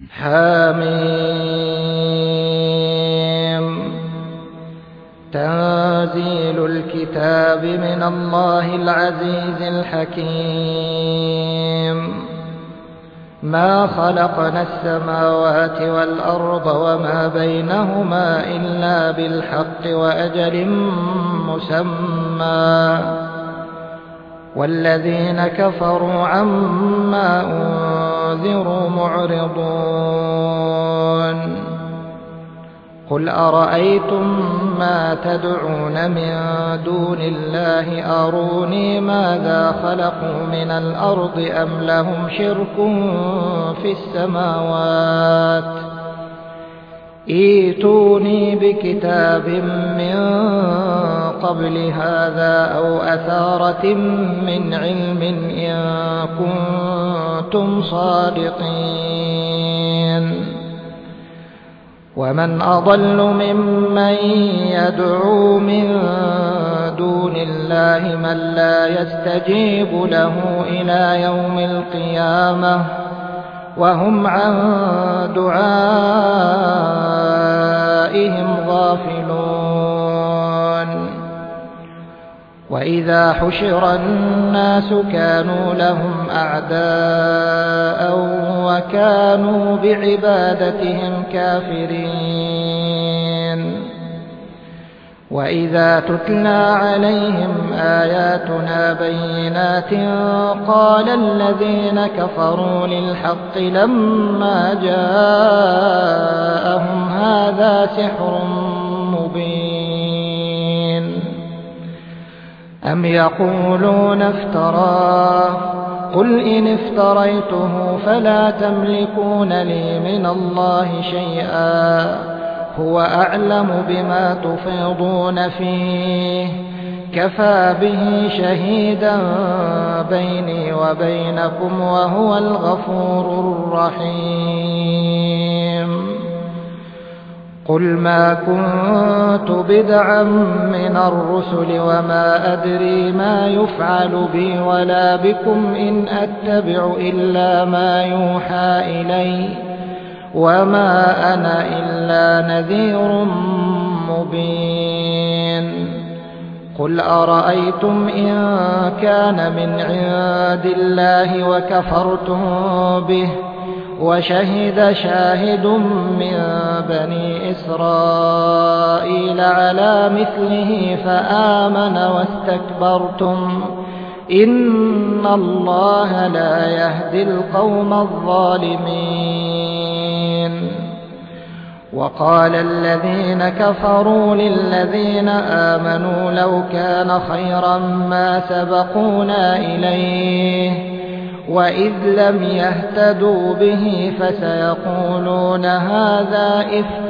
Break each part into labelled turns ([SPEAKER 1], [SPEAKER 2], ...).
[SPEAKER 1] حميم. تنزيل الكتاب من الله العزيز الحكيم. ما خلقنا السماوات والأرض وما بينهما إلا بالحق وأجل مسمى، والذين كفروا عما أنذروا معرضون. قل أرأيتم ما تدعون من دون الله أروني ماذا خلقوا من الأرض أم لهم شرك في السماوات، ائتوني بكتاب من قبل هذا أو أثارة من علم إن كنتم صادقين. ومن أضل ممن يدعو من دون الله من لا يستجيب له إلى يوم القيامة وهم عن دعائهم غافلون. وإذا حشر الناس كانوا لهم أعداء وكانوا بعبادتهم كافرين. وإذا تتلى عليهم آياتنا بينات قال الذين كفروا للحق لما جاءهم هذا سحر مبين. أم يقولون افتراه قل إن افتريته فلا تملكون لي من الله شيئا هو أعلم بما تفيضون فيه كفى به شهيدا بيني وبينكم وهو الغفور الرحيم. قل ما كنت بدعا من الرسل وما أدري ما يفعل بي ولا بكم إن أتبع إلا ما يوحى إلي وما أنا إلا نذير مبين. قل أرأيتم إن كان من عند الله وكفرتم به وشهد شاهد من بني إسرائيل على مثله فآمن واستكبرتم إن الله لا يهدي القوم الظالمين. وقال الذين كفروا للذين آمنوا لو كان خيرا ما سبقونا إليه وإذ لم يهتدوا به فسيقولون هذا إفك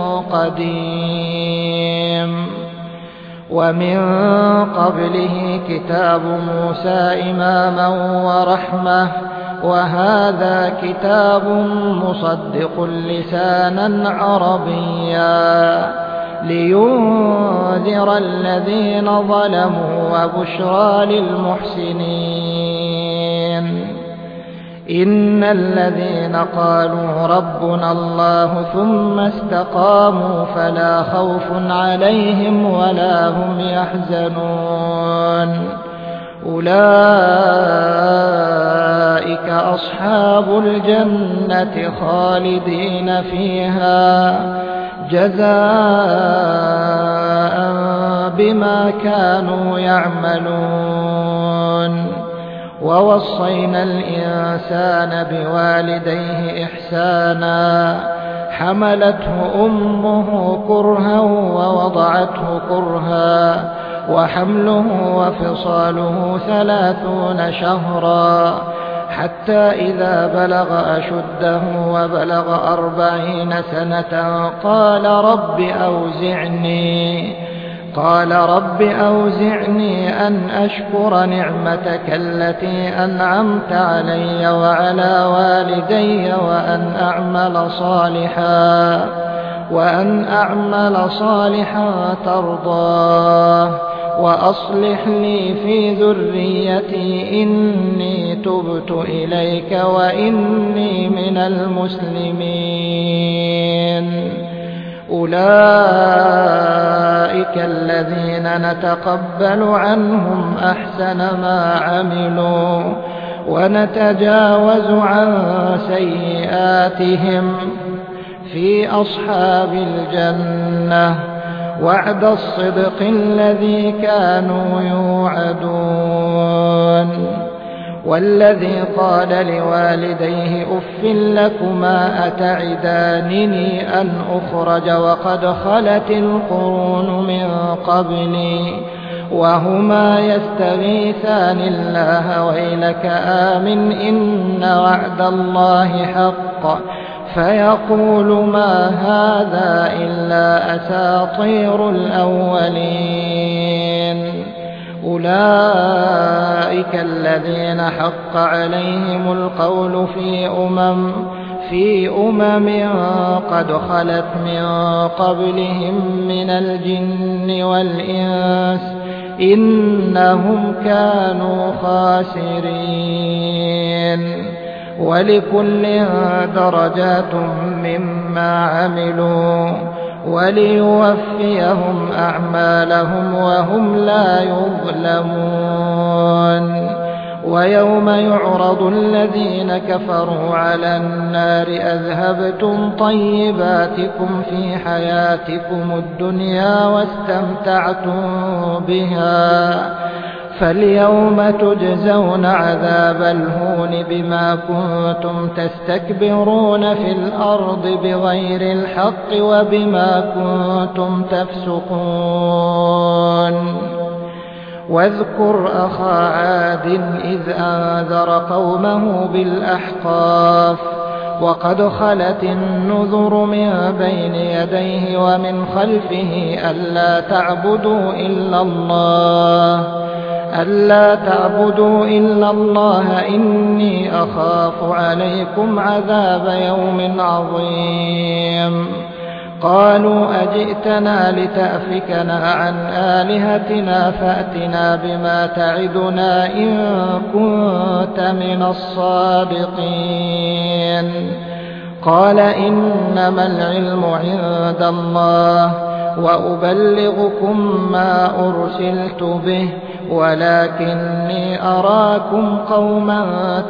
[SPEAKER 1] قديم. ومن قبله كتاب موسى إماما ورحمة وهذا كتاب مصدق لسانا عربيا لينذر الذين ظلموا وبشرى للمحسنين. إن الذين قالوا ربنا الله ثم استقاموا فلا خوف عليهم ولا هم يحزنون أولئك أصحاب الجنة خالدين فيها جزاء بما كانوا يعملون. ووصينا الإنسان بوالديه إحسانا حملته أمه كرها ووضعته كرها وحمله وفصاله 30 شهرا حتى إذا بلغ أشده وبلغ 40 سنة قال رب أوزعني أن أشكر نعمتك التي أنعمت علي وعلى والدي وأن أعمل صالحا ترضاه وأصلح لي في ذريتي إني تبت إليك وإني من المسلمين. أولئك الذين نتقبل عنهم أحسن ما عملوا ونتجاوز عن سيئاتهم في أصحاب الجنة وعد الصدق الذي كانوا يوعدون. والذي قال لوالديه أف لكما أتعدانني أن أخرج وقد خلت القرون من قبلي وهما يستغيثان الله ويلك آمن إن وعد الله حق فيقول ما هذا إلا أساطير الأولين. أولئك الذين حق عليهم القول في أمم قد خلت من قبلهم من الجن والإنس إنهم كانوا خاسرين. ولكل درجات مما عملوا وليوفيهم أعمالهم وهم لا يظلمون. ويوم يعرض الذين كفروا على النار أذهبتم طيباتكم في حياتكم الدنيا واستمتعتم بها فاليوم تجزون عذاب الهون بما كنتم تستكبرون في الأرض بغير الحق وبما كنتم تفسقون. واذكر أخا عاد إذ أنذر قومه بالأحقاف وقد خلت النذر من بين يديه ومن خلفه ألا تعبدوا إلا الله إني أخاف عليكم عذاب يوم عظيم. قالوا أجئتنا لتأفكنا عن آلهتنا فأتنا بما تعدنا إن كنت من الصادقين. قال إنما العلم عند الله وأبلغكم ما أرسلت به ولكني أراكم قوما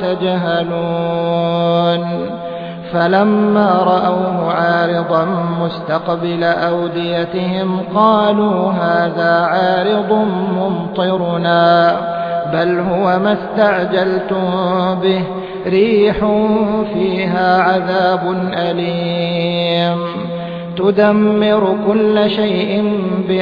[SPEAKER 1] تجهلون. فلما رأوه عارضا مستقبل أوديتهم قالوا هذا عارض ممطرنا بل هو ما استعجلتم به ريح فيها عذاب أليم تدمر كل شيء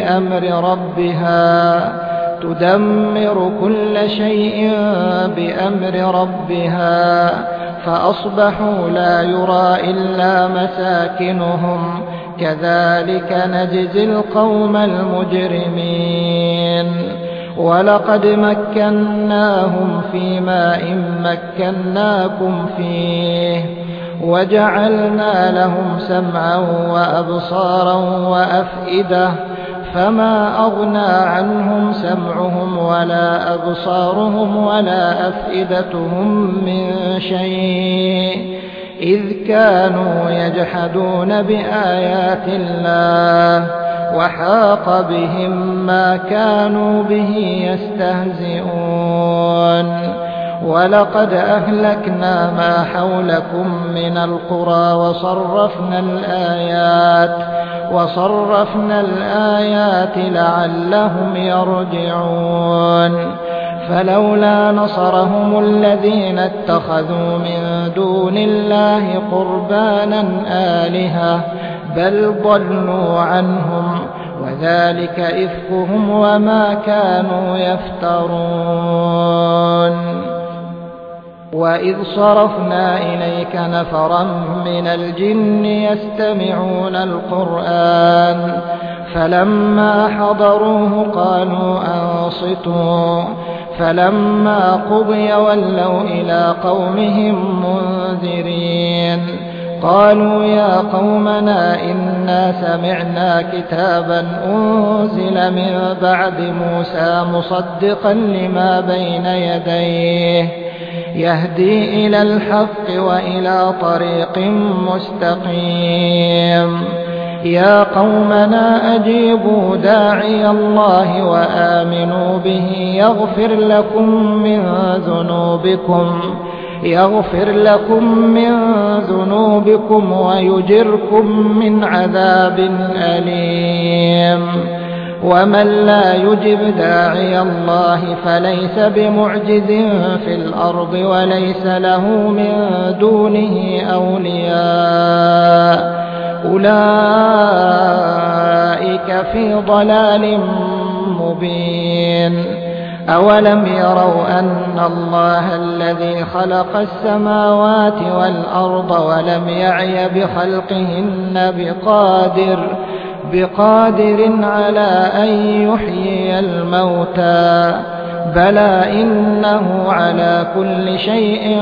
[SPEAKER 1] بأمر ربها فأصبحوا لا يرى إلا مساكنهم كذلك نجزي القوم المجرمين. ولقد مكناهم في ماء مكناكم فيه وجعلنا لهم سمعا وأبصارا وأفئدة فما أغنى عنهم سمعهم ولا أبصارهم ولا أفئدتهم من شيء إذ كانوا يجحدون بآيات الله وحاق بهم ما كانوا به يستهزئون. ولقد أهلكنا ما حولكم من القرى وصرفنا الآيات لعلهم يرجعون. فلولا نصرهم الذين اتخذوا من دون الله قربانا آلهة بل ضلوا عنهم وذلك إفكهم وما كانوا يفترون. وإذ صرفنا إليك نفرا من الجن يستمعون القرآن فلما حضروه قالوا أنصتوا فلما قضي ولوا إلى قومهم منذرين. قالوا يا قومنا إنا سمعنا كتابا أنزل من بعد موسى مصدقا لما بين يديه يهدي إلى الحق وإلى طريق مستقيم يا قومنا أجيبوا داعي الله وآمنوا به يغفر لكم من ذنوبكم ويجركم من عذاب أليم ومن لا يجب داعي الله فليس بمعجز في الأرض وليس له من دونه أولياء أولئك في ضلال مبين أولم يروا أن الله الذي خلق السماوات والأرض ولم يعي بخلقهن بقادر على أن يحيي الموتى بلى إنه على كل شيء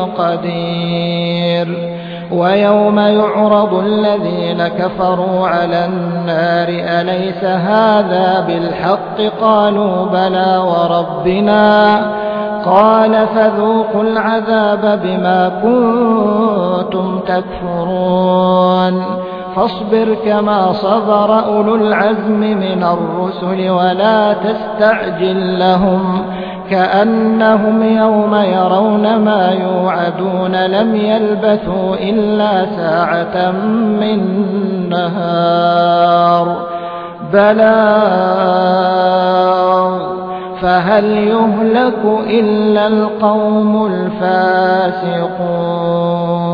[SPEAKER 1] قدير ويوم يعرض الذين كفروا على النار أليس هذا بالحق قالوا بلى وربنا قال فذوقوا العذاب بما كنتم تكفرون فاصبر كما صبر أولو العزم من الرسل ولا تستعجل لهم كأنهم يوم يرون ما يوعدون لم يلبثوا إلا ساعة من نهار بلاغ فهل يهلك إلا القوم الفاسقون